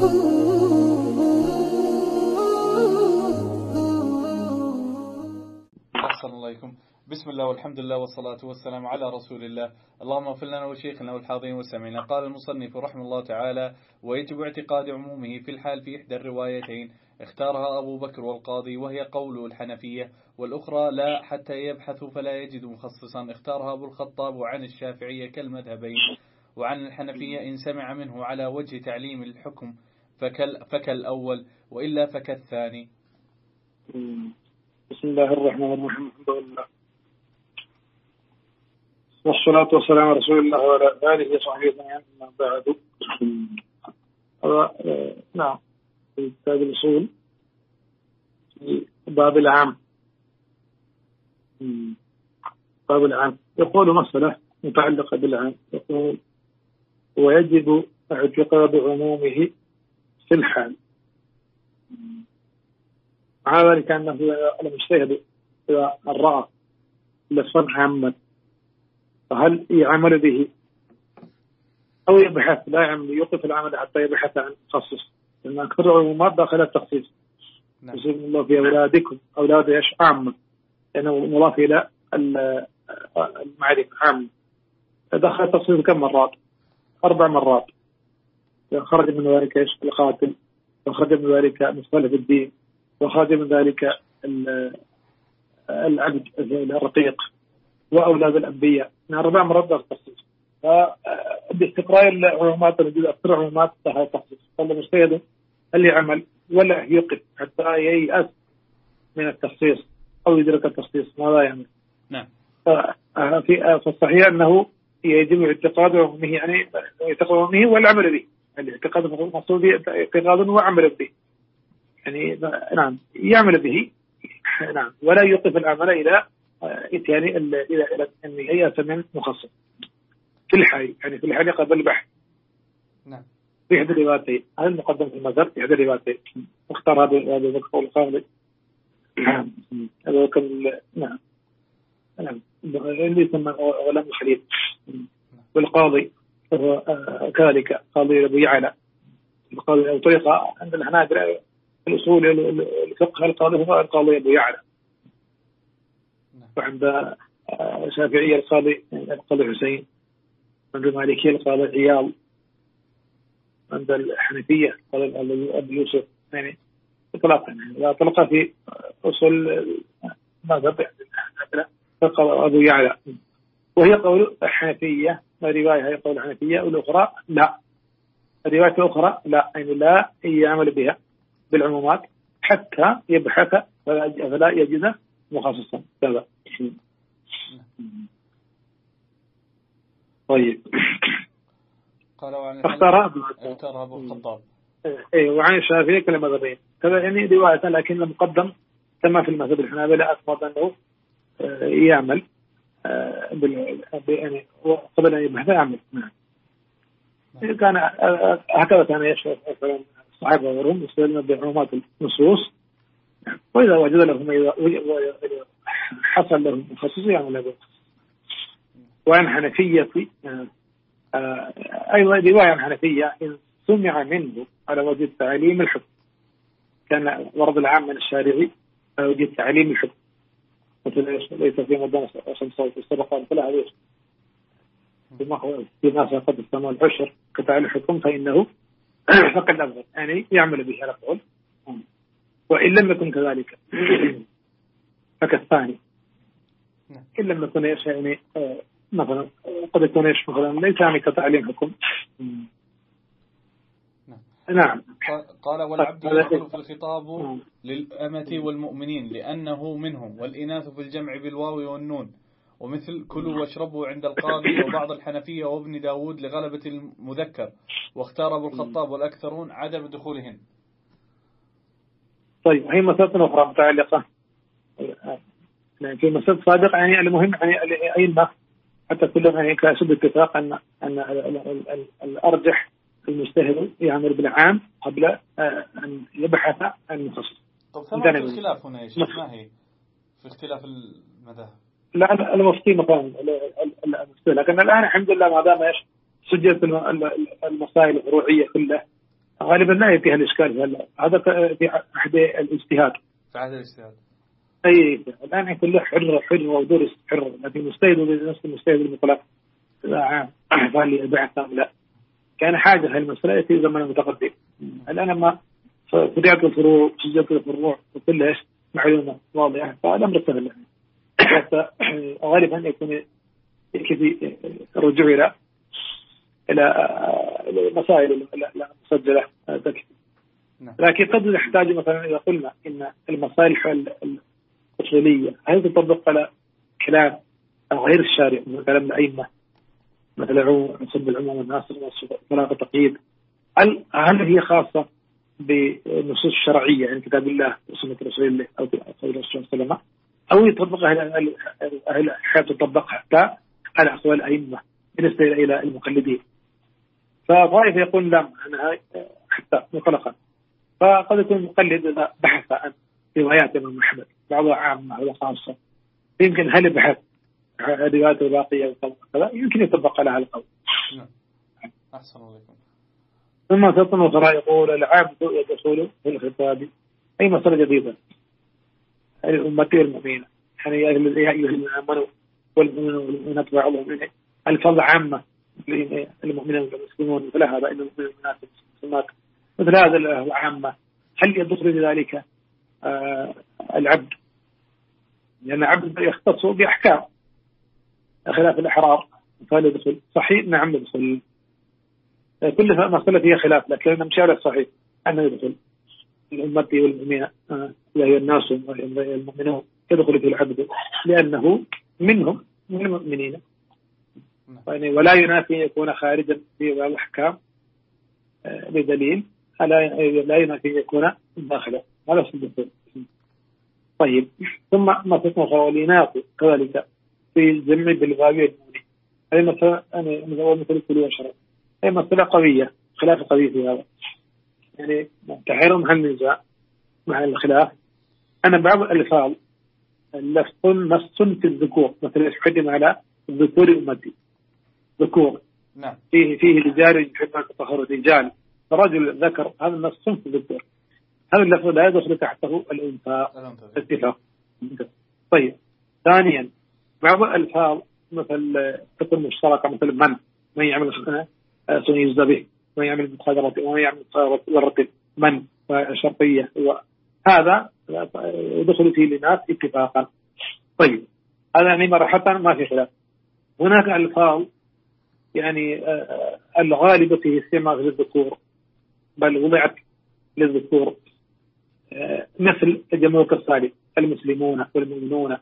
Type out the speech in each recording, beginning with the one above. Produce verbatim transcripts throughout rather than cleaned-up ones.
أحسن الله عليكم. بسم الله والحمد لله والصلاة والسلام على رسول الله. اللهم اغفر لنا وشيخنا والحاضرين والسامعين. قال المصنف رحمه الله تعالى: ويجب اعتقاد عمومه في الحال في إحدى الروايتين اختارها أبو بكر والقاضي، وهي قول الحنفية، والأخرى لا حتى يبحثوا فلا يجد مخصصا اختارها أبو الخطاب وعن الشافعية كالمذهبين، وعن الحنفية إن سمع منه على وجه تعليم الحكم فكال فكالأول، وإلا فكالثاني. بسم الله الرحمن الرحيم. الحمد لله والصلاة والسلام على رسول الله وعلى آله وصحبه أجمعين. أما بعد، نعم، في كتاب الأصول في باب العام باب العام يقول مسألة متعلقة بالعام، يقول: ويجب اعتقاد عمومه في الحال. مع ذلك أنه المجتهد إذا رأى لفظا عاما فهل يعمل به أو يبحث؟ لا يعمل، يوقف العمل حتى يبحث عن تخصص، لأن أكثر العمومات داخل التخصيص. يسمى الله في أولادكم، أولاد إيش؟ عامة، لأنه مضاف إلى المعرفة عامة. دخل التخصيص كم مرات؟ أربع مرات. خرج من ذلك إيش؟ القاتل، وخرج من ذلك مختلف الدين، وخرج من ذلك العبد الرقيق، وأولاد الأنبياء. من أربع مرات داخل التخصيص. فباستقراء العلومات الجزء أكثر علومات داخل التخصيص، فالمجتهد هل يعمل ولا يوقف حتى ييأس من التخصيص أو يدرك التخصيص؟ ماذا يعمل؟ نعم. في فالصحيح أنه يجب اعتقاد عمومه، يعني اعتقاد عمومه والعمل به. الاعتقاد المقصود به اعتقاد وعمل به، يعني نعم يعمل به، نعم، ولا يوقف العمل إلى إتيان إلى إلى أن ييأس من مخصص في الحال، يعني في الحال قبل البحث. نعم. في إحدى الروايتين، هذا المقدم في المذهب في إحدى الروايتين، اختار هذا هذا القول القاضي. نعم. هذا كم نعم نعم اللي يسمى غلام الخليل. والقاضي هو كذلك قاضي أبو يعلى. القاضي أو طريقة عند الحنابلة الأصول الفقه القاضي هو القاضي أبو يعلى. وعند الشافعية القاضي القاضي حسين، عند المالكية القاضي عياض، عند الحنفية القاضي أبو يوسف. يعني إطلاقا لا طلقة في أصول مذهب القاضي أبو يعلى، وهي قول الحنفية. الرواية هي قول الحنفية، والأخرى لا. الرواية الأخرى لا، يعني لا يعمل بها بالعمومات حتى يبحث فلا يجد مخصصا. هذا طيب. قال وعن اختار أبو الخطاب اي وعن الشافعي كلمة ذبين كذا، يعني رواية، لكن المقدم كما في المذهب الحنابلة أثبت أنه يعمل يعني قبل أن يبحث يعمل. نعم. كان هكذا كان يشرف الصحابة وغيرهم يستدلون بعمومات النصوص، وإذا وجد لهم إذا حصل لهم مخصص يعمل به. وعن حنفية أيضا رواية عن حنفية: إن سمع منه على وجه تعليم الحكم، كان ورد العام من الشارعي على وجه تعليم الحكم، ليس في مدان خمسة السبقة فلا هذا فيما سقط السماء العشر كتعليم الحكم فإنه فقد أفضل، يعني يعمل به على قول. وإن لم يكن كذلك فكالثاني. إن لم يكن إيش، يعني مثلا قد يكون إيش مثلا ليس يعني كتعليم حكم. نعم. قال: والعبد يدخل في الخطاب للأمة والمؤمنين لأنه منهم، والإناث في الجمع بالواو والنون، ومثل كلوا واشربوا عند القاضي وبعض الحنفية وابن داود لغلبة المذكر، واختار أبو الخطاب والأكثرون عدم دخولهن. طيب، هي مسألة أخرى متعلقة في مسألة سابقة، يعني المهم يعني أي حتى كلهم يعني كأسد اتفاق أن أن الأرجح المجتهد يعمل بالعام قبل أن يبحث عن المخصص. طب ثمرة الخلاف هنا يا شيخ ما هي في اختلاف المذاهب؟ لا المفتي مثلا المفتي، لكن الآن الحمد لله ما دام ايش سجلت المسائل الفروعية كلها غالبا لا يأتيها الإشكال هلا، هذا في عهد الاجتهاد. في عهد الاجتهاد. أي الآن يكون له حر حر ودرس حر، لكن مجتهد نفس المجتهد المطلق لا عام قال لي البحث أم لا، كان حاجة هالمسألة في زمن متقدم. الآن ما فرعت الفروع سجلت الفروع وكل إيش معلومة واضحة، فالأمر سهل. حتى غالبا يكون يكفي الرجوع إلى إلى مسائل مسجلة تكفي. لكن قد نحتاج مثلا إذا قلنا إن المصالح الأصولية هل تطبق على كلام غير الشارع من كلام الأئمة مثل عموم سب العموم والناس وطلاق التقييد، هل هل هي خاصة بنصوص الشرعية يعني كتاب الله وسنة رسول الله أو قول الرسول صلى الله عليه وسلم، أو يطبق أهل أهل الحياة تطبق حتى على أقوال الأئمة بالنسبة إلى المقلدين؟ فطائفة يقول لا أنا حتى مطلقا. فقد يكون المقلد إذا بحث عن روايات الإمام أحمد بعضها عامة أو خاصة، يمكن هل بحث روايات الباقية وكذا يمكن يطبق على هذا القول. أحسن الله عليكم. ثم تطن أخرى يقول العبد يدخل في الخطاب أي مسألة جديدة الأمة المؤمنة، يعني يا أيها الذين آمنوا والمؤمنون والمؤمنات بعضهم من الفضل عامة المؤمنين والمسلمون مثل هذا إن المؤمنين والمؤمنات والمسلمات مثل هذا العامة، هل يدخل في ذلك آه العبد؟ لأن يعني العبد يختص بأحكام خلاف الأحرار، فهل يدخل؟ صحيح نعم يدخل. كل مسألة فيها خلاف، لكن نمشي على الصحيح أنه يدخل الأمة والمؤمنين وهي الناس والمؤمنون يدخل في العبد لأنه منهم من المؤمنين، يعني ولا ينافي يكون خارجا في الأحكام بدليل، لا ينافي يكون داخلا، هذا الدخول. طيب ثم ما تسمى وليناف كذلك في الجمع بالغاوية المؤمنين، هذه مثلا أنا مثل كل وشرب، هي مسألة قوية خلاف قوي في هذا، يعني تحير مع النزاع مع الخلاف. أنا بعض الألفاظ لفظ نص في الذكور مثلا يحكم على الذكور أمتي ذكور نعم. فيه فيه رجال يحبون التطهر رجال رجل ذكر، هذا نص في الذكور، هذا اللفظ لا يدخل تحته الأنثى اتفاق. طيب ثانيا بعض الألفاظ مثل تكون مشتركة مثل من من يعمل سنة يجزى به، من يعمل مخادرة ومن يعمل ورطب من شرطية، وهذا يدخل فيه لناس اتفاقا. طيب هذا يعني مرحبا ما في خلاف. هناك ألفاظ يعني الغالبة في استعمال للذكور بل وضعت للذكور مثل جمع كالصالح المسلمون والمؤمنون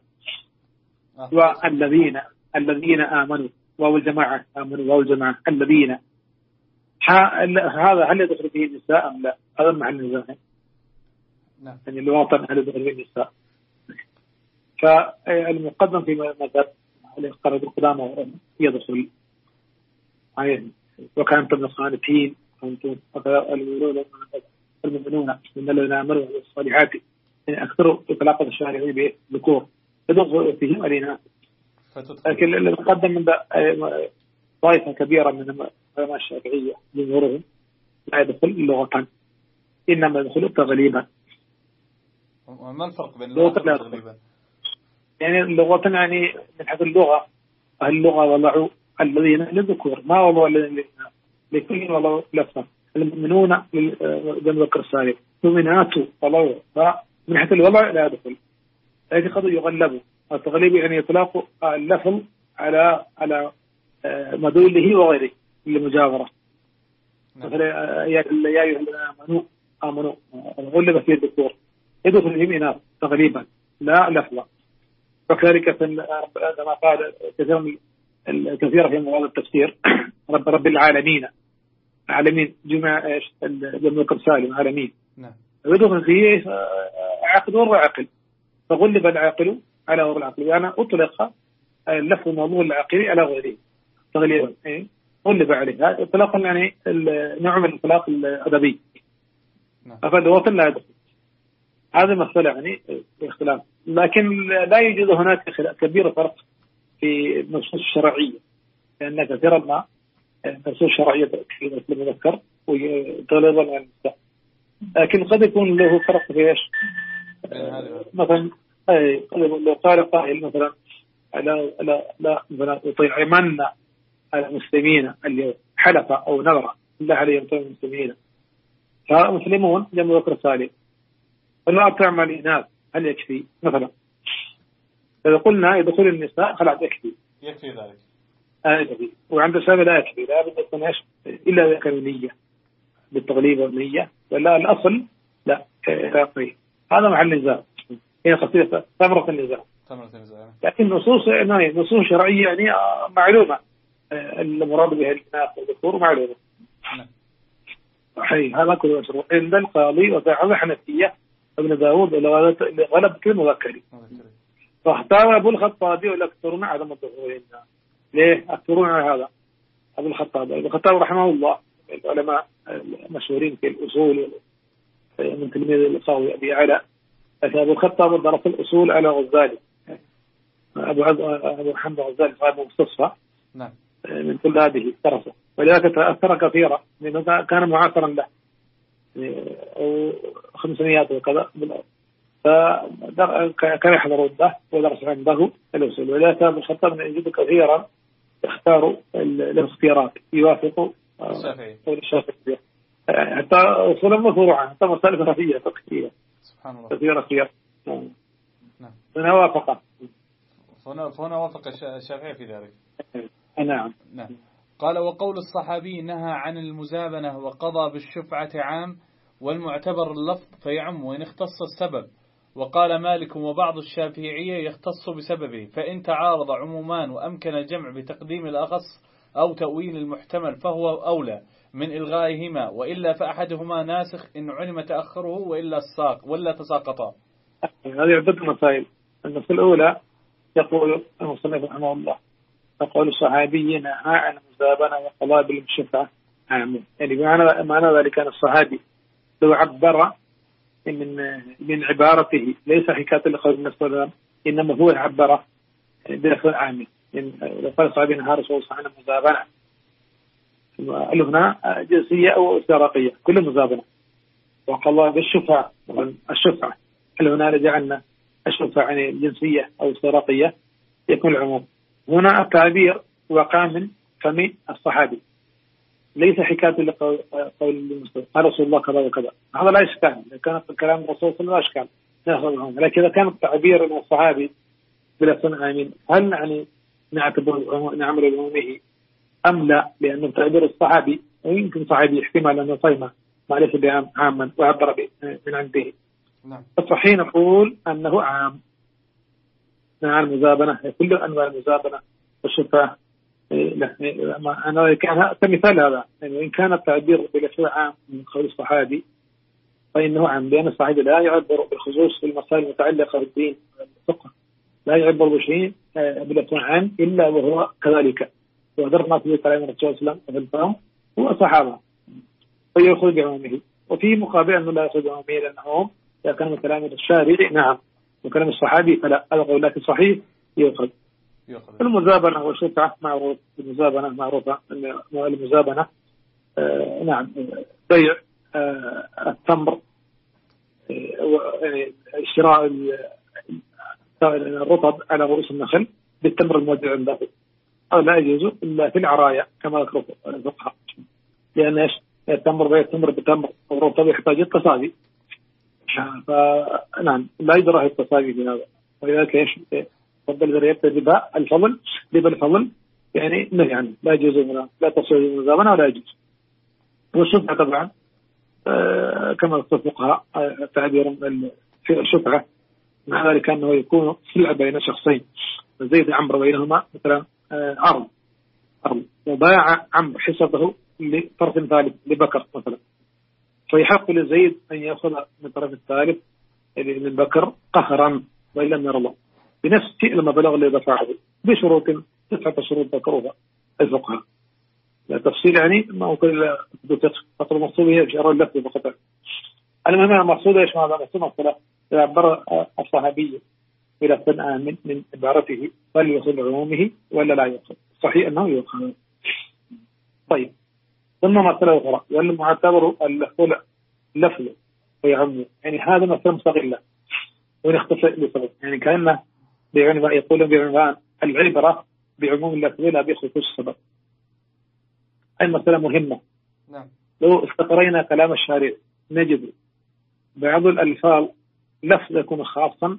والذين الذين آمنوا والجماعة آمنوا والجماعة الذين، هذا هل يدخل فيه النساء أم لا؟ هذا مع النزاع يعني الوطن هل يدخل فيه النساء؟ فالمقدم في مذهب القرن القدامى يدخل، وكانت النصارين كنتم المؤمنون من الذين آمنوا والصالحات يعني أكثر إطلاق الشارعي بذكور يدخل فيهم الإناث. لكن المقدم من طائفة كبيرة من العلماء الشافعية جمهورهم لا يدخل لغة، إنما يدخل تغليبا. ما الفرق بين اللغة والتغليبا؟ يعني اللغة يعني من حيث اللغة اللغة وضعوا الذين للذكور ما وضعوا الذين لكل وضعوا لفظا، المؤمنون للذكر الصالح مؤمنات وضعوا، فمن حيث الوضع لا يدخل، لكن قد يغلبوا. التغليب يعني يطلق اللفظ على على مدلوله وغيره للمجاورة. مثلا يا أيها الذين آمنوا آمنوا غلب في الذكور يدخل فيهم إناث تغليبا لا لفظا. وكذلك كما قال كثير الكثير في مواضع التفسير رب رب العالمين عالمين جمع ايش جمع سالم عالمين نعم. يدخل فيه عقل وعقل، فغلب العاقل على غير العقل، يعني أطلق اللفظ الموضوع العقلي على غيره تغليبا إيه؟ غلب عليه. هذا اطلاق يعني نوع من الاطلاق الأدبي نعم. فاللغة لا يدخل، هذا مسألة يعني اختلاف، لكن لا يوجد هناك كبير فرق في النصوص الشرعية، لأن كثيرا ما النصوص الشرعية في المذكر وغالبا على النساء. لكن قد يكون له فرق في ايش؟ مثلا اي قد لو قال قائل مثلا لا لا لا مثلا يطيعمن على المسلمين اليوم حلف او نذر الله عليهم يطيع المسلمين، فمسلمون جمع ذكر سالم، فلا تعمل إناث هل يكفي؟ مثلا إذا قلنا يدخل النساء خلاص يكفي يكفي ذلك آه يكفي. وعند الشافعي لا يكفي، لا بد يكون ايش الا اذا كان نية بالتغليب والنية، ولا الاصل لا يكفي. هذا محل نزاع، هي قصيدة ثمرة النزاع. لكن نصوص نصوص شرعية يعني معلومة المراد بها الإناث والذكور معلومة. حي هذا كله مشروع عند القاضي وفعل حنفية ابن داود اللي غلب كل مذكري، فاختار أبو الخطاب والأكثرون عدم الظهور. ليه أكثرون على هذا؟ أبو الخطاب أبو الخطاب رحمه الله العلماء المشهورين في الأصول من تلميذ القاضي أبي علاء. أبو الخطاب درس الأصول على غزالي، أبو أبو محمد غزالي صاحب مستصفى نعم من كل هذه درسه، ولذلك تأثر كثيرا لأنه كان معاصرا له أو خمسمائات وكذا، فكان يحضر له ودرس عنده الأصول. ولذلك أبو الخطاب يجد كثيرا يختار الاختيارات يوافق الشافعي الشافعي حتى أصولا مفروعة حتى مسائل فقهية فقهية سبحان الله كثيرة خيار. نعم هنا وافق هنا هنا وافق الشافعي في ذلك. نعم نعم. قال وقول الصحابي نهى عن المزابنة وقضى بالشفعة عام، والمعتبر اللفظ فيعم وإن اختص السبب. وقال مالك وبعض الشافعية يختص بسببه، فإن تعارض عمومان وأمكن الجمع بتقديم الأخص أو تأويل المحتمل فهو أولى من إلغائهما، وإلا فأحدهما ناسخ إن علم تأخره وإلا الساق ولا تساقطا. هذه عدة مسائل. المسألة الأولى يقول المصنف رحمه الله يقول الصحابي نهى عن المزابنة وقضاء بالشفعة عام، يعني معنى معنى ذلك أن الصحابي لو عبر من من عبارته ليس حكاية لقول النبي صلى الله عليه وسلم، إنما هو عبر بلفظ عام. لو قال الصحابي نهى رسول الله عن المزابنة، هنا جنسية أو استغراقية كل مزابنة، وقضاء بالشفعة الشفعة هنا رجعنا الشفعة يعني جنسية أو استغراقية يكون العموم. هنا التعبير وقع من فم الصحابي ليس حكاية لقول المسلم قال رسول الله كذا وكذا، هذا لا إشكال، كان كلام الرسول صلى الله عليه وسلم لا إشكال. لكن إذا كان التعبير من الصحابي بلا سنة آمين هل يعني نعتبر نعمل بعمومه أم لا؟ لأنه تعبير الصحابي ويمكن صحابي احتمال أنه صيمة معلش بعام عاما وعبر من عنده. نعم. الصحيح نقول أنه عام مع المزابنة كل أنواع المزابنة والشفاعة. لا أنا كان كمثال هذا يعني إن كان التعبير بلفظ عام من قول الصحابي فإنه عام، لأن الصحابي لا يعبر بالخصوص في المسائل المتعلقة بالدين والفقه، لا يعبر بشيء بلفظ عام إلا وهو كذلك، وذكرنا في كلام الرسول صلى الله عليه وسلم الفهم هو صحابة فيأخذ بعمومه. وفي مقابل أنه لا يأخذ بعمومه لأنهم إذا كان من كلام الشارع نعم وكلام الصحابي فلا، هذا قول لكن صحيح يأخذ. المزابنة والشفعة معروف، المزابنة معروفة المزابنة آه نعم بيع آه التمر يعني شراء الرطب على رؤوس النخل بالتمر الموجود عنده، هذا لا يجوز إلا في العرايا كما ذكروا الفقهاء، لأن ايش التمر بيع التمر بتمر والرطب يحتاج التصابي، فنعم لا يجرى التصابي في هذا. ولذلك ايش فضل ذريعة ربا الفضل ربا الفضل يعني نهي عنه لا يجوز منها، لا تصوير المزابنة ولا يجوز. والشفعة طبعا آه كما اتفقها آه تعبير في الشفعة مع ذلك أنه يكون سلعة بين شخصين زيد عمرو بينهما مثلا آه عرض عرض وباع عمرو حصته لطرف ثالث لبكر مثلا، فيحق لزيد أن يأخذ من الطرف الثالث من بكر قهرا وإن لم يرى الله بنفس شيء لما بلغ اللي دفعه بشروط تسعة شروط ذكروها الفقهاء، لا تفصيل يعني ما هو كل فقط المقصود هي إشارة اللفظ فقط. المهم المقصود إيش ماذا مقصود مصطلح إذا عبر الصحابي إلى سنة من من عبارته فل يأخذ عمومه ولا لا يأخذ؟ صحيح أنه يأخذ. طيب ثم مسألة أخرى والمعتبر اللفظ اللفظ ويعم، يعني هذا مثلا مستقلة ونختص بسبب، يعني كأنه بعنوان يقول بعنوان العبرة بعموم اللفظ لا بخصوص السبب. هذه مسألة مهمة. نعم. لو استقرينا كلام الشارع نجد بعض الألفاظ لفظ يكون خاصا،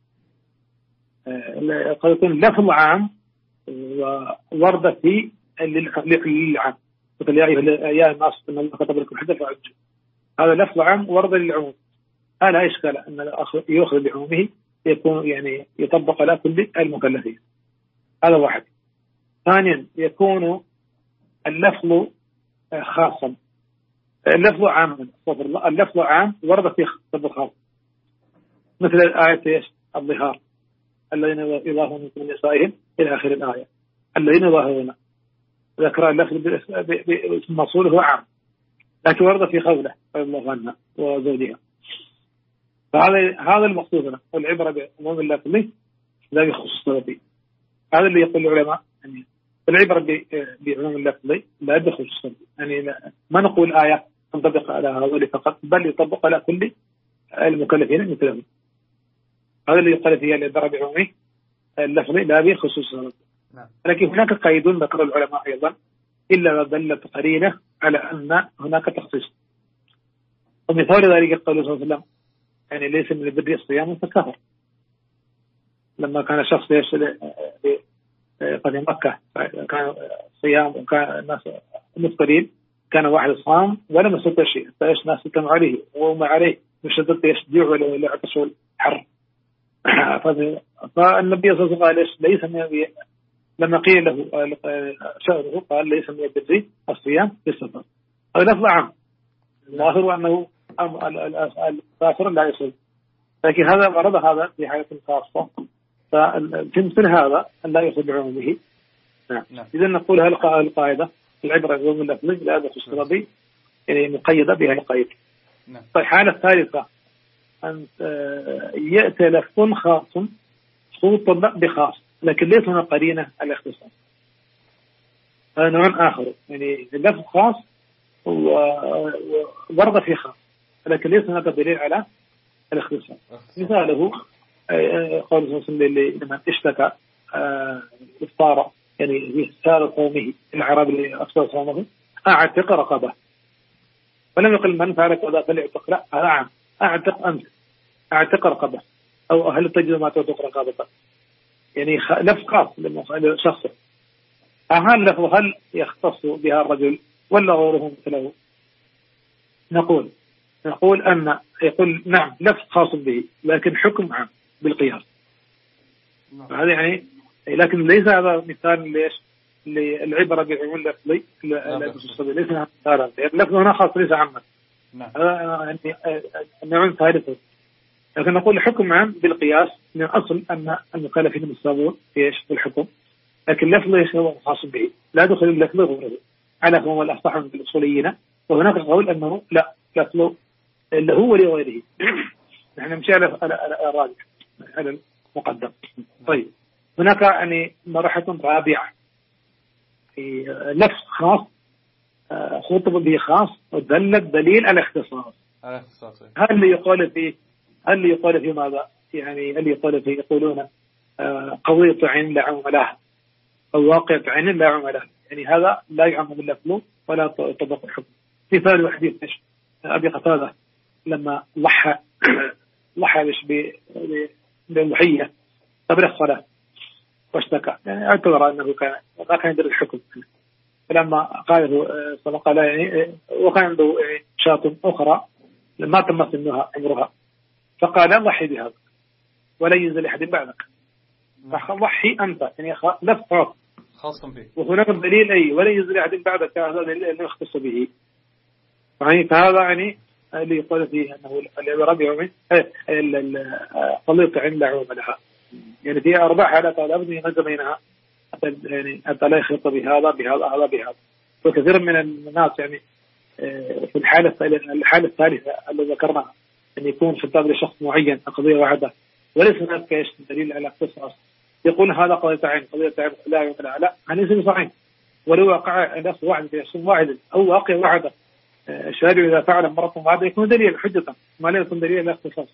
قد يكون لفظ عام وورد في للعام، مثل يا الناس إن الله كتب لكم حدث فعجل، هذا لفظ عام ورد للعموم، هذا لا إشكال أن يأخذ بعمومه يكون يعني يطبق على كل المكلفين. هذا واحد. ثانيا يكون اللفظ خاصا، اللفظ عام، اللفظ عام ورد في خطاب خاص، مثل الآية الظهار الذين يظاهرون من نسائهم إلى آخر الآية، الذين يظاهرون ذكر اللفظ باسم موصول هو عام، لكن ورد في قوله رضي الله عنها وزوجها. فهذا هذا المقصود هنا، والعبرة بعموم اللفظ لا يخص السبب. هذا اللي يقول العلماء يعني العبرة بعموم اللفظ لا يخص السبب، يعني ما نقول آية تنطبق على هؤلاء فقط، بل يطبق على كل المكلفين مثلهم. هذا اللي يقال فيه العبرة بعموم اللفظ لا بخصوص السبب. لكن هناك قيد ذكر العلماء أيضا إلا دلت قرينة على أن هناك تخصيص. ومثال ذلك قوله صلى الله عليه وسلم يعني ليس من البر الصيام فكفر، لما كان شخص يشهد قدم مكة كان صيام وكان الناس مفطرين، كان واحد صام ولم يستطع شيء، فايش الناس كانوا عليه وما عليه مشدد يشجع ولا عطش الحر. فالنبي صلى الله عليه وسلم قال ليس من، لما قيل له شأنه قال ليس من البر الصيام في السفر. هذا لفظ عام، الظاهر أنه الكافر لا يصوم، لكن هذا ورد هذا في حالة خاصة، ففي مثل هذا لا يأخذ بعمومه. نعم. إذا نقول هذه القاعدة العبرة بعموم اللفظ لا بخصوص السبب، يعني مقيدة بها القيد. نعم. طيب الحالة الثالثة أن يأتي لفظ خاص يطبق بخاص لكن ليس هنا قرينة الاختصاص، هذا نوع آخر، يعني اللفظ خاص وورد في خاص لكن ليس هناك دليل على الاختصاص. مثاله قول صلى الله عليه وسلم لمن اشتكى افطار يعني في سار صومه العرب اللي افطر صومه اعتق رقبه، ولم يقل من فعل كذا فليعتق، لا هذا عام، اعتق انت اعتق رقبه او هل تجد ما تعتق رقبتك، يعني لفظ خاص لشخص. هل لفظ هل يختص بها الرجل ولا غيره مثله؟ نقول نقول أن يقول نعم لفظ خاص به لكن حكم عام بالقياس. هذا يعني لكن ليس هذا مثال ليش للعبرة بعموم اللفظ ليس هذا مثالا، اللفظ هنا خاص ليس عاما. هذا يعني النوع الثالث، لكن نقول حكم عام بالقياس من أصل أن المكلفين بالصابون ايش بالحكم، لكن اللفظ ليس هو خاص به، لا دخل اللفظ غيره على هو الأصح من الأصوليين. وهناك قول أنه لا لفظ اللي هو لغيره. نحن نمشي على الراجح على المقدم. طيب هناك يعني مرحلة رابعة في لفظ خاص خطب به خاص ودل الدليل على اختصاص. هل اللي يقال فيه هل اللي يقال فيه ماذا؟ يعني هل يقال فيه يقولون قضية عين لا عم لها أو واقع عين لا عم لها، يعني هذا لا يعم باللفظ ولا يطبق الحكم. مثال حديث أبي قتادة لما ضحى ضحى بالضحية قبل الصلاة واشتكى، يعني اعتبر أنه كان ما كان يدري الحكم، فلما قاله صلى الله عليه وكان عنده شاة أخرى ما تم سنها عمرها فقال ضحي بهذا ولا ينزل أحد بعدك، فضحي أنت، يعني لفظ خاص به، وهناك دليل أي ولا ينزل أحد بعدك، هذا دليل أنه يختص به. فهذا يعني اللي يقول فيه أنه العبارة بعموم قضية عين لا عموم لها، يعني في أربع حالات لابد من ينظم بينها يعني حتى لا يخلط بهذا بهذا هذا بهذا. وكثير من الناس يعني في الحالة الحالة الثالثة اللي ذكرناها أن يكون خطاب لشخص معين قضية واحدة وليس هناك دليل على اختصاص، يقول هذا قضية عين قضية عين لا يمكن لا هذا ليس بصحيح، ولو وقع نفس واحد في اسم واحد أو واقع واحدة الشارع إذا فعل مرة واحدة يكون دليل حجة، ما لا يكون دليل الاختصاص.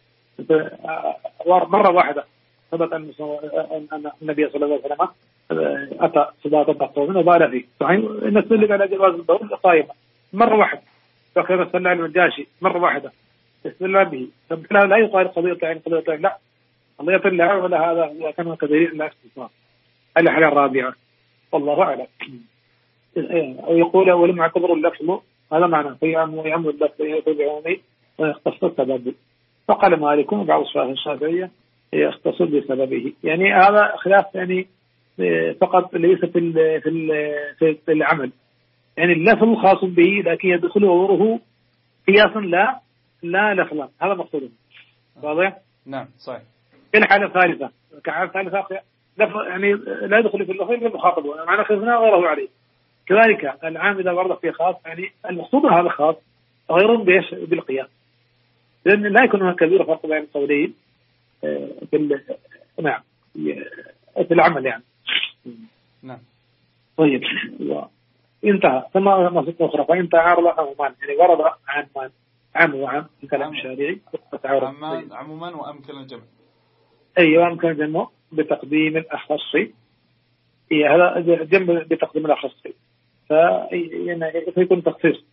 مرة واحدة ثبت أن النبي صلى الله عليه وسلم أتى صلاة الطهور وبال فيه، صحيح الناس اللي على جواز الدور قائمة مرة واحدة، فكذا صلى على النجاشي مرة واحدة استدل به، فلا لا يقال قضية عين قضية عين، لا قضية الله ولا هذا كان كدليل الاختصاص. الحالة الرابعة والله أعلم. ويقول ولم يعتبر اللفظ، هذا معنى فيعم ويعم اللفظ يتبعوني ويختص السبب. فقال مالك وبعض الشافعية يختص بسببه، يعني هذا خلاف يعني فقط ليس في في في العمل، يعني اللفظ خاص به لكن يدخل وروره قياسا لا لا لفظا، هذا مقصوده. واضح؟ نعم صحيح. في الحالة الثالثة كحالة ثالثة يعني لا يدخل في اللفظ إلا المخاطب، معنى خذنا غيره عليه. كذلك العام إذا ورد في خاص يعني المقصود هذا خاص غير بيش بالقياس، لأن لا يكون هناك كبير فرق بين القولين في نعم في العمل يعني. نعم. طيب انتهى ثم نصيحة أخرى فإن تعارض عمومان، يعني ورد عامان عام وعام في كلام الشارعي عمان عمومان وأمكن الجمع. أيوة أمكن الجمع بتقديم الأخص، هي هذا جنب بتقديم الأخص فيكون تخصيص.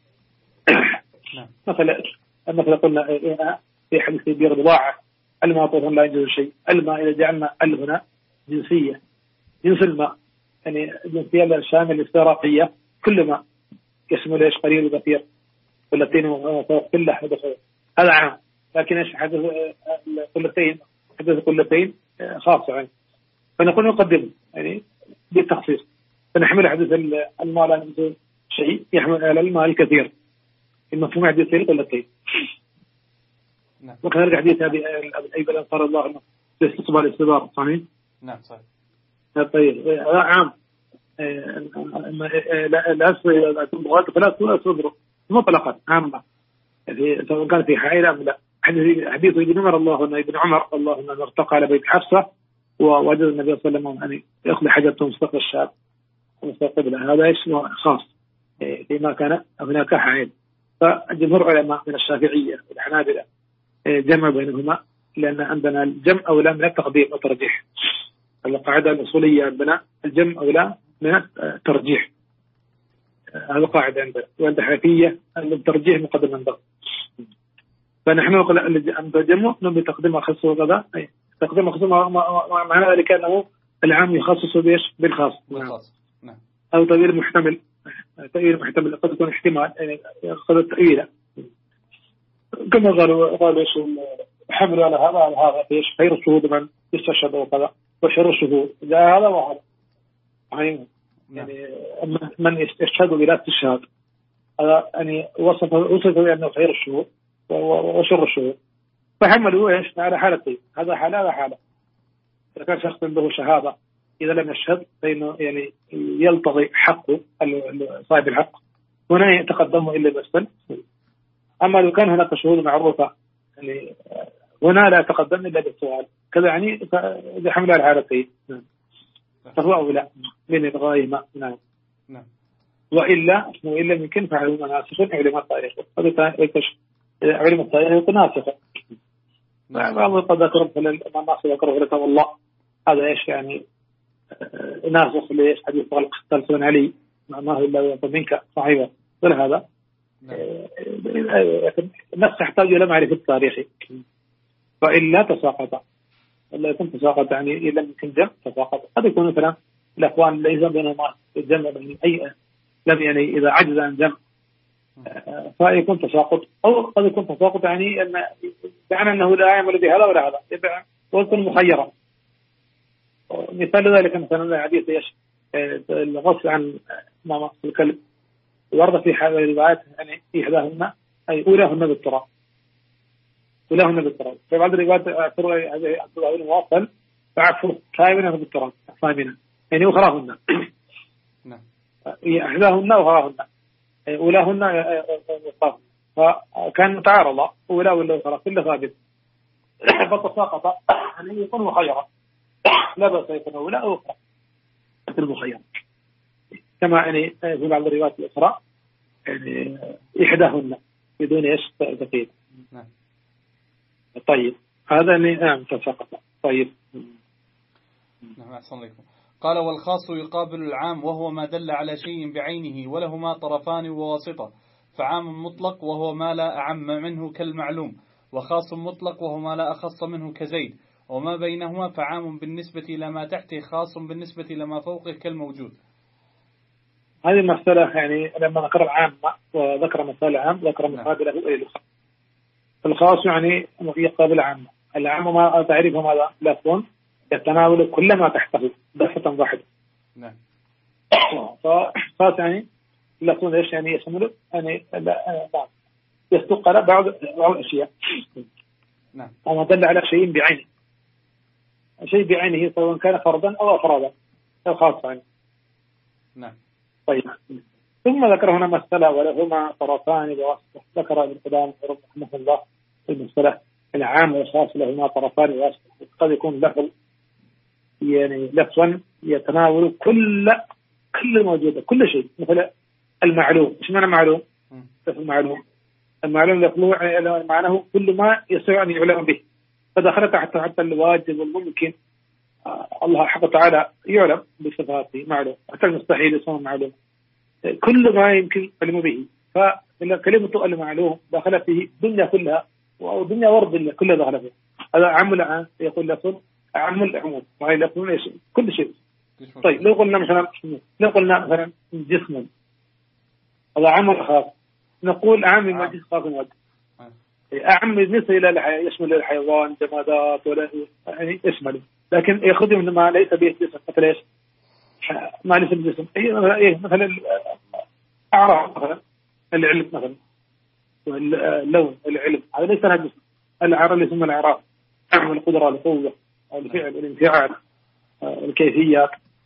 مثلا مثلا قلنا في حديث بير بضاعة الماء طهر لا يجوز شيء، الماء إذا جعلنا ال هنا جنسية جنس الماء، يعني جنسية الشامل الاستغراقية، كل ماء يشمل ايش قليل وكثير قلتين وفوق كله هذا عام، لكن ايش حدث قلتين حدث قلتين خاص عنه، فنقول نقدمه يعني بالتخصيص، فنحمل حدث الماء لا يجوز شيء يحمل على الماء الكثير، المفهوم حديث قلتين. نعم. وكذلك حديث أبي أيوب الأنصار الله عنه في استقبال الاستدار، صحيح؟ نعم صحيح. طيب هذا عام لا لا فلا تصدر مطلقا عامة سواء كان في حائل أم لا. حديث حديث ابن عمر الله عنه ابن عمر الله عنه ارتقى على بيت حفصة ووجد النبي صلى الله عليه وسلم أن يأخذ حاجته مستقبل الشام مستقبله، هذا اسمه خاص فيما كان هناك حائل. فجمهور علماء من الشافعية والحنابلة جمع بينهما، لأن عندنا الجمع أولى من التقديم والترجيح، القاعدة الأصولية عندنا الجمع أولى من الترجيح، هذا قاعدة عندنا، وعند الحنفية الترجيح مقدم عندنا. فنحن نقول الجمع بتقديم أخص وكذا، تقديم أخص معنى ذلك أنه العام يخصص بيش بالخاص، نعم. أو تغيير محتمل، تغيير محتمل قد يكون احتمال يعني قد التأويل، كما قالوا قالوا ايش حملوا على هذا على هذا ايش خير الشهود من يستشهد وكذا وشر الشهود لا هذا وهذا يعني يعني من يستشهد بلا استشهاد هذا يعني وصف وصف بأنه خير الشهود وشر الشهود، فحملوا ايش على حالتين، هذا حالة هذا حالة. إذا كان شخص عنده شهادة إذا لم يشهد فإنه يعني يلتغي حقه صاحب الحق هنا يتقدمه إلا بالسن. أما لو كان هناك شهود معروفة يعني هنا لا يتقدم إلا بالسؤال كذا، يعني إذا حمل الحالتين فهو أولى من الغاية ما نعم. نعم. وإلا وإلا يمكن فعلوا مناسخ علم التاريخ، هذا يكتشف علم التاريخ يكون ناسخا. بعض قد ذكر المناصب ذكره لك والله هذا إيش يعني ناسخ ليش حديث طلق تلسون علي ما هو إلا يطلب منك صحيح ولا هذا الناس تحتاج إلى معرفة التاريخ، فإلا تساقط إلا يكون تساقط يعني إذا يمكن جمع تساقط. قد يكون مثلا الأخوان ليس بينهما الجمع بين أي لم يعني إذا عجز عن جمع فيكون تساقط، أو قد يكون تساقط يعني أن يعني أنه لا يعمل بهذا ولا هذا ويكون مخيرا. مثال ذلك مثلا حديث ايش الغصب عن ماما الكلب ورد في حال الروايات يعني إحداهن أي أولاهن بالتراب أولاهن بالتراب، في بعض الروايات أكثر هذه أكثر مواصل فعفوا كائنة بالتراب فاهمين يعني أخراهن نعم إحداهن وأخراهن أولاهن فكان متعارضة أولى ولا أخرى كل ثابت فتساقط يعني يكون مخيرا لا بأس يكون أولى أو أخرى المخير. كما يعني في بعض الروايات الأخرى يعني إحداهن بدون إيش تقييد. نعم. طيب هذا نعم فسقط. طيب. نعم أحسن عليكم. قال والخاص يقابل العام وهو ما دل على شيء بعينه ولهما طرفان وواسطة، فعام مطلق وهو ما لا أعم منه كالمعلوم، وخاص مطلق وهو ما لا أخص منه كزيد، وما بينهما فعام بالنسبة إلى ما تحته خاص بالنسبة إلى ما فوقه كالموجود. هذه المسألة يعني لما ذكر العام وذكر مثال عام ذكر مقابله إلى الخاص. الخاص يعني يقابل العام. العام ما تعريفه ماذا؟ لفظ يتناول كل ما تحته دفة واحدة. نعم. فخاص يعني لفظ ايش يعني يشمل يعني لا يصدق على بعض بعض الأشياء. نعم. وما دل على شيء بعينه. شيء بعينه سواء كان فردا أو أفرادا. الخاص يعني. نعم. طيب. ثم ذكر هنا مسألة ولهما طرفان وواسطة. ذكر ابن قدامة رحمه الله في المسألة العام والخاص لهما طرفان وواسطة. قد يكون لفظ يعني لفظا يتناول كل كل الموجودة كل شيء، مثل المعلوم. ايش معنى معلوم؟ لفظ معلوم. المعلوم لفظه معناه كل ما يستطيع أن يعلم به، فدخل تحت حتى الواجب والممكن. الله حق تعالى يعلم بصفاته معلوم، حتى المستحيل اسمه معلوم، كل ما يمكن علم به. فكلمة المعلوم دخل فيه الدنيا كلها، والدنيا ورد كلها دخل فيه. هذا عام الآن يقول لفظ عام العموم، وهي لفظ كل شيء. طيب لو قلنا مثلا لو قلنا مثلا جسم، هذا عام خاص، نقول عام ما جسم خاص واحد. أعم بالنسبة إلى الحيوان يشمل الحيوان جمادات ولا يعني يشمل، لكن يأخذ من ما ليس به جسم. مثل إيش؟ ما ليس بالجسم أي مثلا إيه مثلا أعراف مثلا العلم مثلا اللون العلم هذا ليس له جسم. الأعراف اللي يسمى الأعراف أعمل القدرة القوة الفعل الانفعال الكيفيات،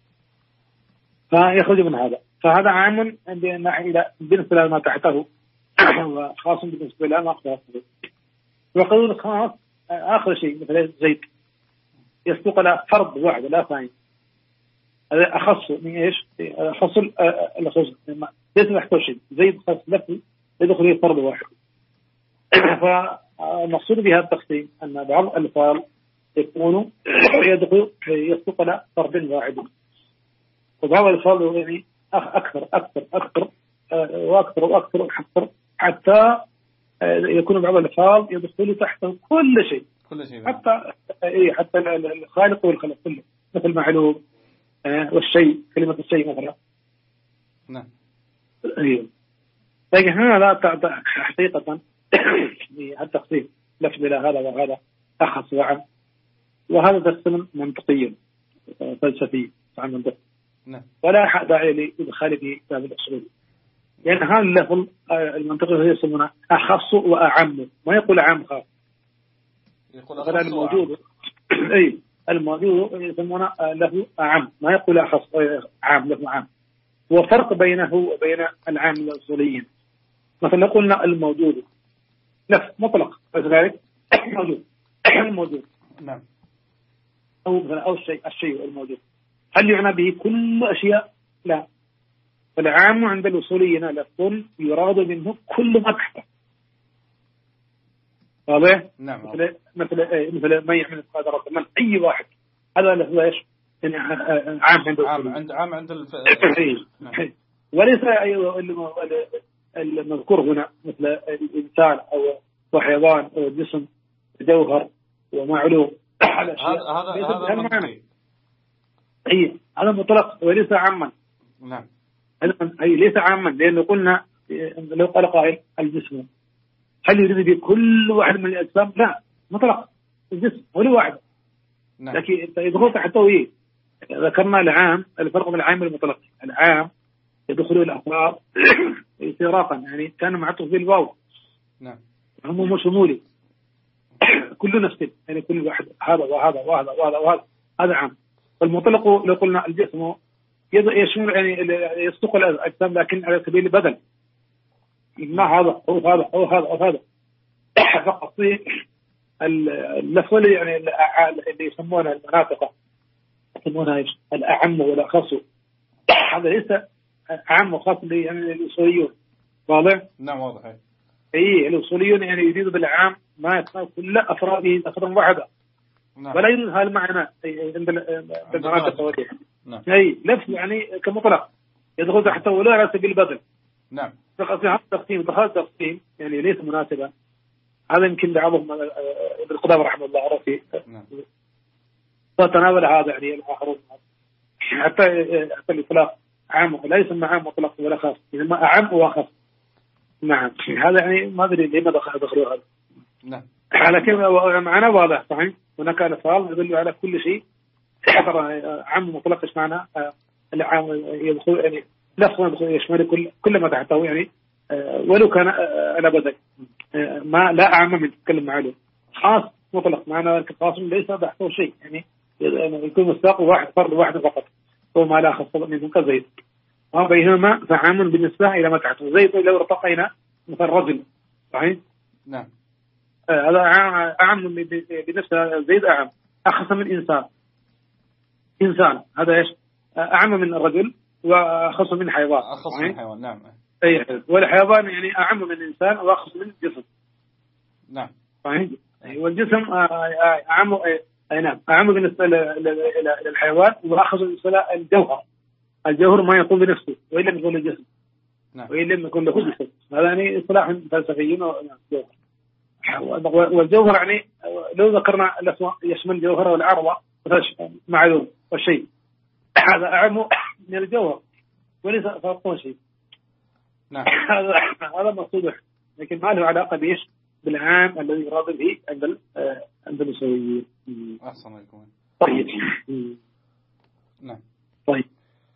فيخرج من هذا. فهذا عام بالنسبة لما تحته وخاص بالنسبة لما أخذه. وقانون الخاص آخر شيء مثل زيد يسبق له فرض واحد لا ثاني. هذا أخص من إيش؟ أخص الأخص ليس محتوى شيء. زيد خاص لفظي يدخل فيه فرض واحد. فالمقصود بها التقسيم أن بعض الألفاظ يكون يدخل يسبق له فرض واحد، وبعض الألفاظ يعني أكثر أكثر أكثر وأكثر وأكثر وأكثر حتى يكون بعض الألفاظ يدخل تحته كل شيء. كل شيء. حتى إيه حتى الخالق والخلق كله، مثل معلوم والشيء، كلمة الشيء مثلا. نعم. أيوه. لكن هذا حقيقة التقسيم لفظ إلى هذا وهذا أخص وعم، وهذا تقسيم منطقي فلسفي عن منطق. نعم. ولا داعي لإدخال في كتاب الأصول، لأن هذا اللفظ المنطقي هي يسمونه أخص وأعم، ما يقول عام خاص. يقول أخص الموجود أي الموجود يسمونه له أعم، ما يقول أخص عام له عام. وفرق بينه وبين العام الأصوليين. مثلا قلنا الموجود لفظ مطلق كذلك موجود الموجود. نعم. أو مثلا أو الشيء الشيء الموجود، هل يعنى به كل أشياء؟ لا. فالعام عند الأصوليين لفظ يراد منه كل ما تحته. واضح؟ نعم. مثل مثل مثل ما يعمل القادرة من أي واحد، هذا لفظ إيش؟ يعني عام عند عام عند عام عند الف... نعم. وليس المذكور هنا مثل الإنسان أو وحيوان أو جسم جوهر ومعلوم. هذا هذا هذا منطقي. أي هذا مطلق وليس عاما. نعم. أي ليس عاما، لأنه قلنا لو قال قائل الجسم هل يريد بكل واحد من الأجسام؟ لا، مطلق الجسم ولا واحد. نعم. لكن يدخل تحته إيه؟ ذكرنا العام، الفرق بين العام والمطلق. العام يدخل الأفراد استغراقا، يعني كان معطوف بالواو. نعم. هم شمولي كل نفس، يعني كل واحد هذا وهذا وهذا وهذا وهذا هذا عام. والمطلق لو قلنا الجسم يشمل يعني يصدق الأجسام لكن على سبيل البدل، ما هذا أو هذا أو هذا أو هذا فقط. اللفظ يعني اللي يسمونها المناطق يسمونها إيش؟ الأعم والأخص. هذا ليس عام وخاص يعني الأصوليون. واضح؟ نعم واضح. أي الأصوليون يعني يريدوا بالعام ما يتناول كل أفراده أفراد واحدة. نعم. ولا يريد هذا المعنى عند المعاد الصوتية. نعم. أي لفظ يعني كمطلق يدخل حتى ولا على سبيل البذل. نعم. هذا التقسيم دخل تقسيم يعني ليس مناسبا. هذا يمكن بعضهم ابن قدامة رحمه الله رفي. نعم. فتناول هذا يعني الآخرون حتى حتى الإطلاق عام لا يسمى عام مطلق ولا خاص، إنما أعم وأخص. نعم. هذا يعني ما أدري لما دخلوا هذا. نعم. لكن معنا واضح صحيح. هناك ألفاظ يدل على كل شيء. عام مطلق إيش معنى؟ العام يدخل يعني لفظ يشمل كل كل ما تحته يعني ولو كان على بدل ما لا أعم من تتكلم معه. خاص مطلق معنى خاص ليس تحته شيء يعني يكون مستاق واحد فرد واحد فقط هو ما لا خاص منه كزيد. ما بينهما فعام بالنسبة إلى ما تحته. زيد لو ارتقينا مثل رجل صحيح. نعم. هذا أعم بنفسه. زيد أعم أخص من إنسان. إنسان هذا إيش أعم من الرجل وأخص من حيوان. أخص من حيوان. نعم. أي والحيوان يعني أعم من الإنسان وأخص من الجسم. نعم. صحيح. والجسم أعم أي نعم أعم بالنسبة للحيوان وأخص بالنسبة للجوهر. الجوهر ما يقوم بنفسه وإن لم يكن الجسم. نعم. وإن لم يكن له جسم. هذا يعني اصطلاح فلسفي. والجوهر يعني لو ذكرنا الأسماء يشمل الجوهر والعروة معلوم والشيء هذا أعم من الجوهر وليس فرق شيء. نعم. هذا هذا مقصود لكن ما له علاقة بإيش بالعام الذي يراد به عند عند الأصوليين. أحسن عليكم. طيب. نعم. طيب.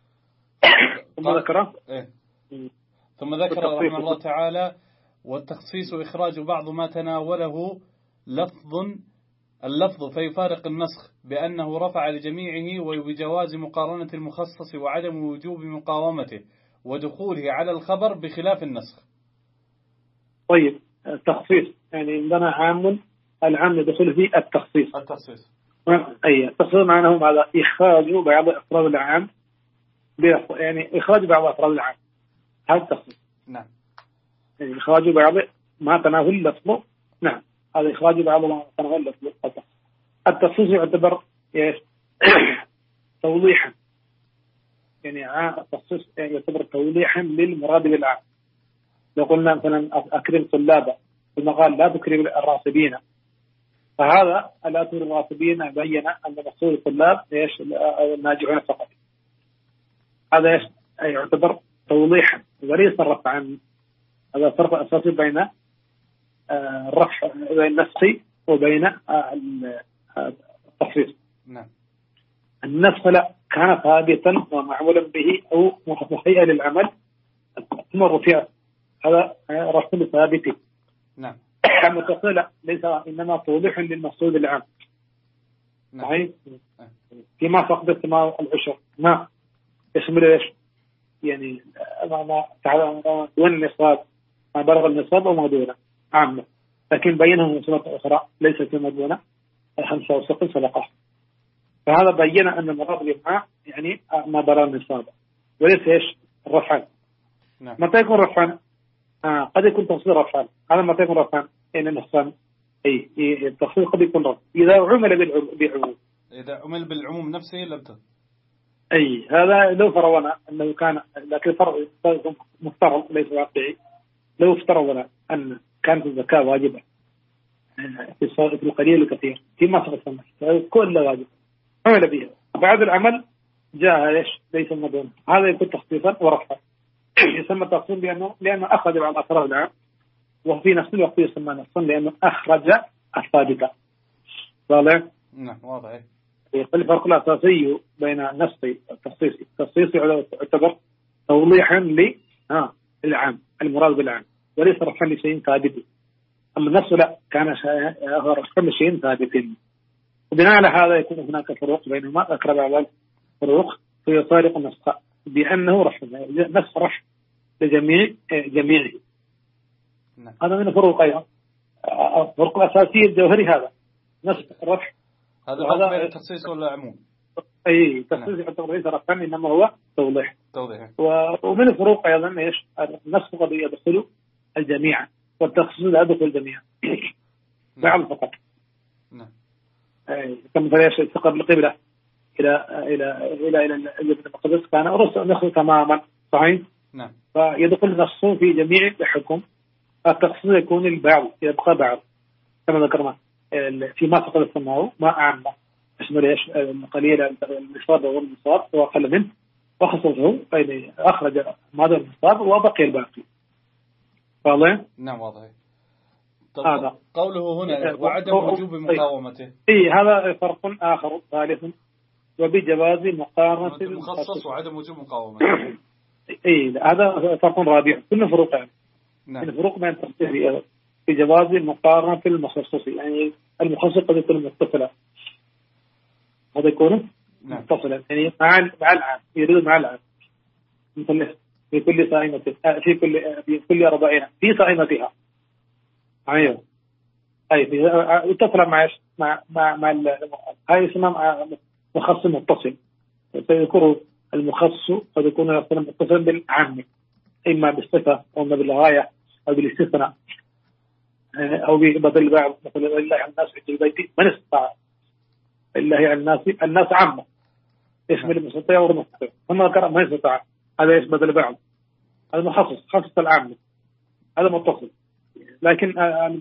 ثم ذكر إيه. ثم ذكر رحمه الله تعالى والتخصيص إخراج بعض ما تناوله لفظ اللفظ فيفارق النسخ بأنه رفع لجميعه وبجواز مقارنة المخصص وعدم وجوب مقاومته ودخوله على الخبر بخلاف النسخ. طيب التخصيص يعني عندنا عام العام يدخل فيه التخصيص. التخصيص. أي التخصيص معناه ماذا؟ إخراج بعض أفراد العام يعني إخراج بعض أفراد العام. هذا التخصيص. نعم. يعني إخراج بعض ما تناول لفظه. نعم. هذا إخراج بعض ما تناول لفظه. التخصيص يعتبر إيش؟ توضيحا. يعني التخصيص يعتبر توضيحا للمراد بالعام. لو قلنا مثلا أكرم طلابا ثم قال لا تكرم الراسبين فهذا لا تكرم الراسبين بين أن مقصود الطلاب إيش الناجحون فقط. هذا إيش يعتبر توضيحا وليس رفعا. هذا فرق أساسي بين الرفع بين النسخ وبين التخصيص. نعم. النسخ لا كان ثابتا ومعمولا به أو مهيئا للعمل ثم رفع هذا رفع ثابت. نعم. أما التخصيص لا ليس إنما توضيح للمقصود العام. نعم. صحيح. فيما فقد السماء العشر ما يشمل إيش يعني ما تعالى دون النصاب ما بلغ النصاب وما دونه عامة لكن بينهم نصوص أخرى ليس فيما دونه خمسة وسقل صدقة. فهذا بين أن المراد بالماء يعني ما بلغ النصاب وليس إيش الرفع. نعم. متى يكون رفعا؟ آه قد يكون تفصيل رفعا. هذا متى يكون رفعا؟ إن النصان أي التفصيل قد يكون رفع إذا عمل بالعموم. إذا عمل بالعموم نفسه لم تكن. أي هذا لو فرضنا أنه كان لكن فرض مفترض ليس واقعي. لو افترضنا أن كانت الزكاة واجبة في القليل والكثير فيما سبق كل واجب عمل بها بعد العمل جاء ليش ليس مدون هذا يكون تخصيصا ورفعا. يسمى تخصيص لأنه لأنه أخرج بعض أفراد العام وفي نفس الوقت يسمى نصا لأنه أخرج الثابتة. واضح؟ نعم واضح. الفرق الأساسي بين النص والتخصيص. التخصيص يعتبر توضيحا للعام المراد بالعام وليس رفعا لشيء ثابت. أما النص لا كان رفعا لشيء ثابت. وبناء على هذا يكون هناك فروق بينهما ذكر بعض الفروق فيفارق النص بأنه رفع نص رفع لجميع جميعه. نعم. هذا من الفروق أيضا. الفرق الأساسية الجوهري هذا نص رفع. هذا الفرق بين التخصيص ولا عموم؟ أي تخصيص يعتبر ليس رفعا إنما هو توضيح. توضيح. ومن الفروق أيضا إيش النسخ قد يدخل الجميع والتخصيص لا يدخل الجميع بعض فقط. نعم. كمثل إيش استقبال القبلة إلى إلى إلى إلى البيت المقدس كان رسل نسخ تماما صحيح. نعم. فيدخل نصه في جميع الحكم. التخصيص يكون البعض يبقى بعض كما ذكرنا فيما فقد السماء ما أعمى اسمه ليش قليلا المصاب والمصاب وأقل منه وخصصه يعني أخرج ماذا المصاب وبقي الباقي. واضح؟ نعم واضح. هذا قوله هنا وعدم وجوب مقاومته. إيه هذا فرق آخر ثالث وبجواز مقارنة المخصص وعدم وجوب مقاومته. إيه هذا فرق رابع كل فروق يعني. نعم. الفروق بين التخصيص في جواز المقارنة في المخصص يعني المخصص قد يكون متصلا قد يكون نعم. متصلا يعني مع مع العام يريد مع العام مثل في كل صائمة في كل في كل أربعين في صائمتها أيوه أي يتصل مع مع مع مع هاي اسمها مخصص متصل سيذكر المخصص قد يكون متصلا بالعام إما بالصفة أو بالغاية أو بالاستثناء أو ببدل بعض مثلا لله على الناس حج البيت من استطاع لله على الناس الناس عامة يشمل المستطيع والمستطيع ثم ذكر من استطاع هذا يشمل بدل بعض هذا مخصص خصص العامة هذا متصل لكن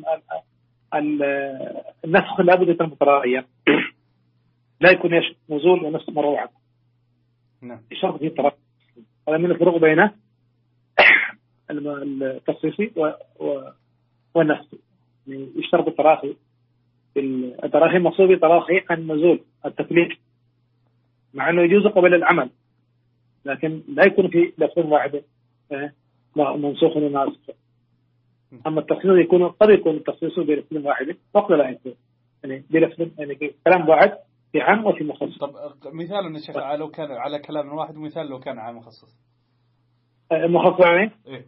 النسخ لابد يكون متراخيا لا يكون يش نزول ونسخ مرة واحدة. نعم. الشرط فيه تراخي. هذا من الفروق بين التخصيصي والنسخ يعني يشترط التراخي. التراخي مقصود بتراخي النزول التكليف مع أنه يجوز قبل العمل لكن لا يكون في لفظ واحد منسوخ وناسخ. أما التخصيص يكون قد يكون التخصيص بلفظ واحد وقد لا يكون يعني بلفظ يعني كلام واحد في عام وفي مخصص. طب مثال إن الشيخ لو كان على كلام واحد ومثال لو كان عام مخصص. المخصص يعني إيه.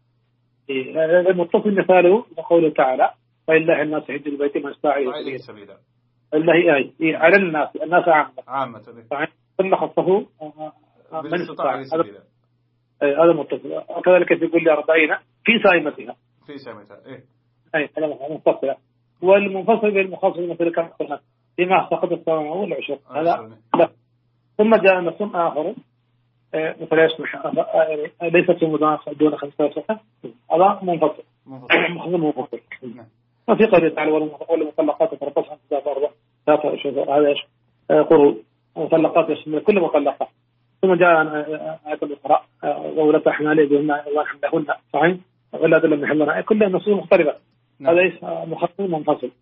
إيه المتصل مثاله قوله تعالى فإله الناس حج البيت من استطاع إليه سبيلا. الله أي إيه على الناس الناس عامة. عامة. ثم خصه من استطاع إليه سبيلا. هذا متصل. وكذلك في كل أربعين في صائمتها. في صائمتها. إيه. أي هذا منفصل. والمنفصل بالمخصص مثل كما قلنا فيما فقد الصوم والعشر هذا لا. ثم جاء نص آخر مثل يسمح ليس في مضاعف دون خمسة سنة هذا منفصل. منفصل منفصل. وفي قوله تعالى والمطلقات يتربصن ثلاث أربع ثلاث أشهر هذا إيش قرء مطلقات يشمل كل مطلقة. ثم جاء آية الأخرى وولاة أحمال بهن الله حملهن صحيح ولا دل من حملنا كلها نصوص مختلفة. هذا إيش مخصص منفصل.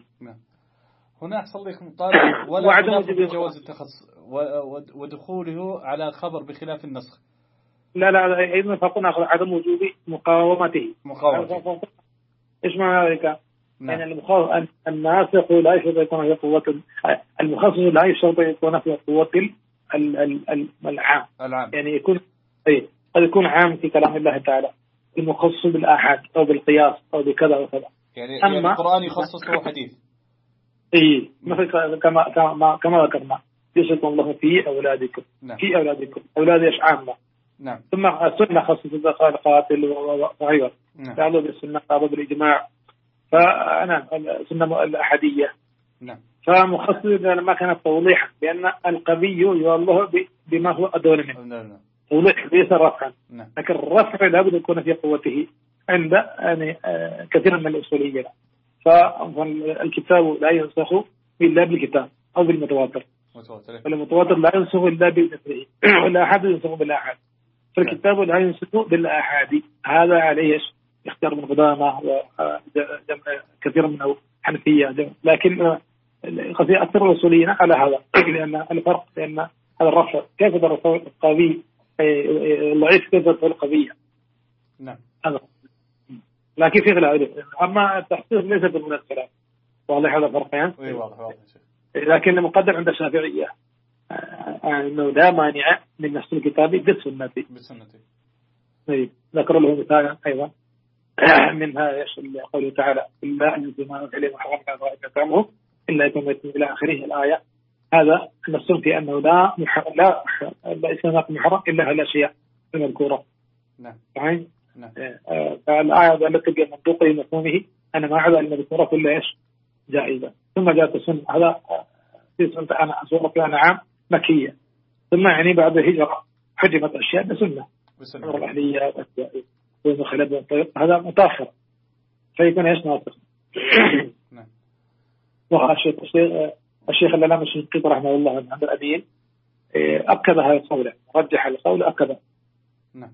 هنا أحصل لكم طالب ولا خلاف في جواز التخصص ودخوله على خبر بخلاف النسخ. لا لا أيضا فقلنا عدم وجوب مقاومته. مقاومته. إيش معنى ذلك؟ يعني المخصص الناسخ لا يشترط يكون في قوة المخصص لا يشترط يكون في قوة العام. العام. يعني يكون أي قد يكون عام في كلام الله تعالى المخصص بالآحاد أو بالقياس أو بكذا وكذا. يعني, يعني القرآن يخصص له حديث. إيه مثل كما كما كما ذكرنا يوصيكم الله في أولادكم. نعم. في أولادكم أولاد إيش عامة. نعم. ثم السنة خصص الزكاة القاتل وغيره. نعم. تعالوا بالسنة تعالوا بالإجماع. فأنا السنة الأحادية. نعم. فمخصص لما كانت توضيحا لأن القوي يوضح بما هو أدون منه. نعم. توضيح ليس رفعا. نعم. لكن الرفع لابد يكون في قوته عند يعني كثير من الأصوليين. فالكتاب لا ينسخ إلا بالكتاب أو بالمتواتر. والمتواتر لا ينسخ إلا بمثله ولا أحد ينسخ بالأحد. فالكتاب لا ينسخ بالأحاد. هذا عليه اختيار من قدامة وكثير من الحنفية لكن قصير أكثر الأصوليين على هذا لأن الفرق لأن هذا الرفع كيف درس القوي الضعيف كيف درس القوية. نعم. هذا لكن في خلاف. أما التخصيص ليس من الكلام واضح هذا الفرق يعني. إيه واضح واضح. لكن المقدر عند الشافعية أنه لا مانع من نفس الكتاب بالسنة. بالسنة. إيه ذكر له مثالا أيضا منها يشمل قوله تعالى إلا أن يجمع عليه محرم كان رأيك كامه إلا يكون إلى آخره الآية هذا نص في أنه لا محرم لا ليس هناك محرم إلا على الأشياء المذكورة. نعم. صحيح. نعم. فالآية التي بمنطوقه مفهومه أن ما عدا المذكورة كلها إيش جائزة. ثم جاءت السنة، هذا في سنة أنا سورة الأنعام مكية، ثم يعني بعد الهجرة حجمت أشياء بسنة أمر الأهلية والمخلب والطيب، هذا متأخر فيكون إيش ناطق. نعم. والشيخ الشيخ العلامة الشنقيطي رحمه الله عند الأدين أكد هذا القول، رجح القول أكد. نعم.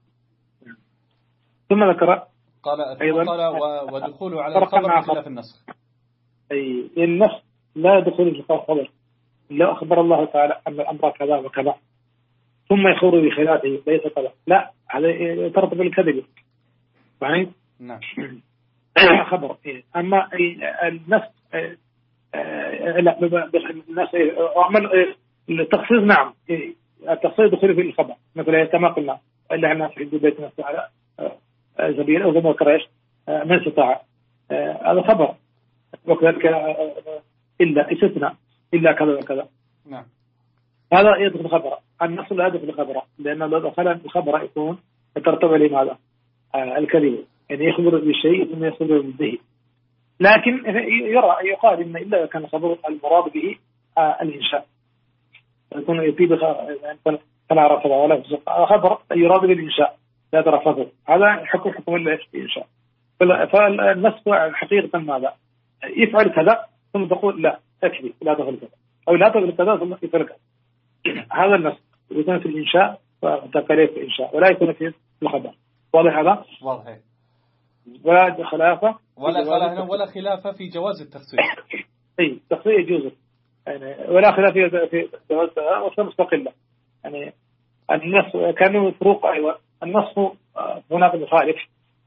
ثم ذكر قال أيضا قال ودخوله على الخبر بخلاف النسخ. أي النسخ لا يدخل في الخبر، لو أخبر الله تعالى أن الأمر كذا وكذا ثم يخبر بخلافه ليس كذا، لا هذا يترتب بالكذب. فهمت؟ نعم. خبر. أما النسخ لا الناس عمل التخصيص. نعم التخصيص دخول في الخبر مثلا كما قلنا إلا أن في بيت نفسه على سبيل أو ثم كريش من استطاع، هذا خبر. وكذلك إلا استثناء إلا كذا وكذا. نعم. هذا يدخل الخبر. النص لا يدخل الخبر، لأن لو دخل الخبر يكون يترتب عليه ماذا؟ الكذب، يعني يخبر بالشيء ثم يخبر به. لكن يرى يقال إن إلا كان خبر المراد به الإنشاء يكون يفيد فلا رفض ولا فسق، خبر يراد بالإنشاء لا ترفضه، هذا حكم حكم الإنشاء. فالنص حقيقة ماذا؟ يفعل كذا ثم تقول لا تكفي لا تفعل كذا، أو لا تفعل كذا ثم يفعل كذا. هذا النص يكون في الإنشاء وتكاليف الإنشاء ولا يكون في الخبر. واضح هذا؟ واضح. ولا خلافة ولا خلافة ولا خلافة في جواز التخصيص. أي التخصيص يجوز يعني، ولا خلاف في جواز وصفة مستقلة يعني. النص كانوا فروق. أيوة النص هناك مخالف،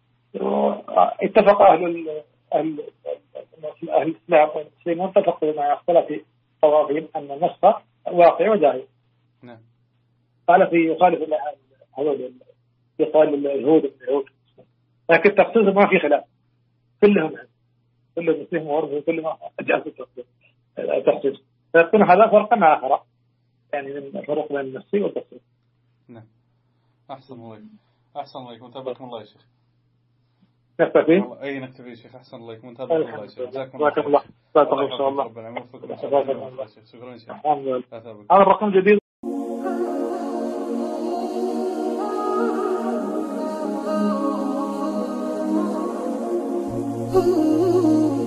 اتفق أهل أهل أهل الإسلام والمسلمين اتفقوا مع اختلاف طوائف أن النص واقع وجائز. نعم. قال في يخالف هذول يقال اليهود اليهود، لكن التخصيص ما في خلاف، كلهم كل المسلمين ورثوا كل ما جاء في التخصيص. فيكون هذا فرقا آخر يعني من فرق بين النص والتخصيص. نعم. أحسن الله أحسن الله متابعكم الله يا شيخ. نكتفي؟ أي نكتفي يا شيخ. أحسن الله متابعكم الله يا شيخ. جزاكم الله خير. إن شاء الله. ربنا يوفقكم. شكرا شيخ. هذا الرقم جديد. Ooh.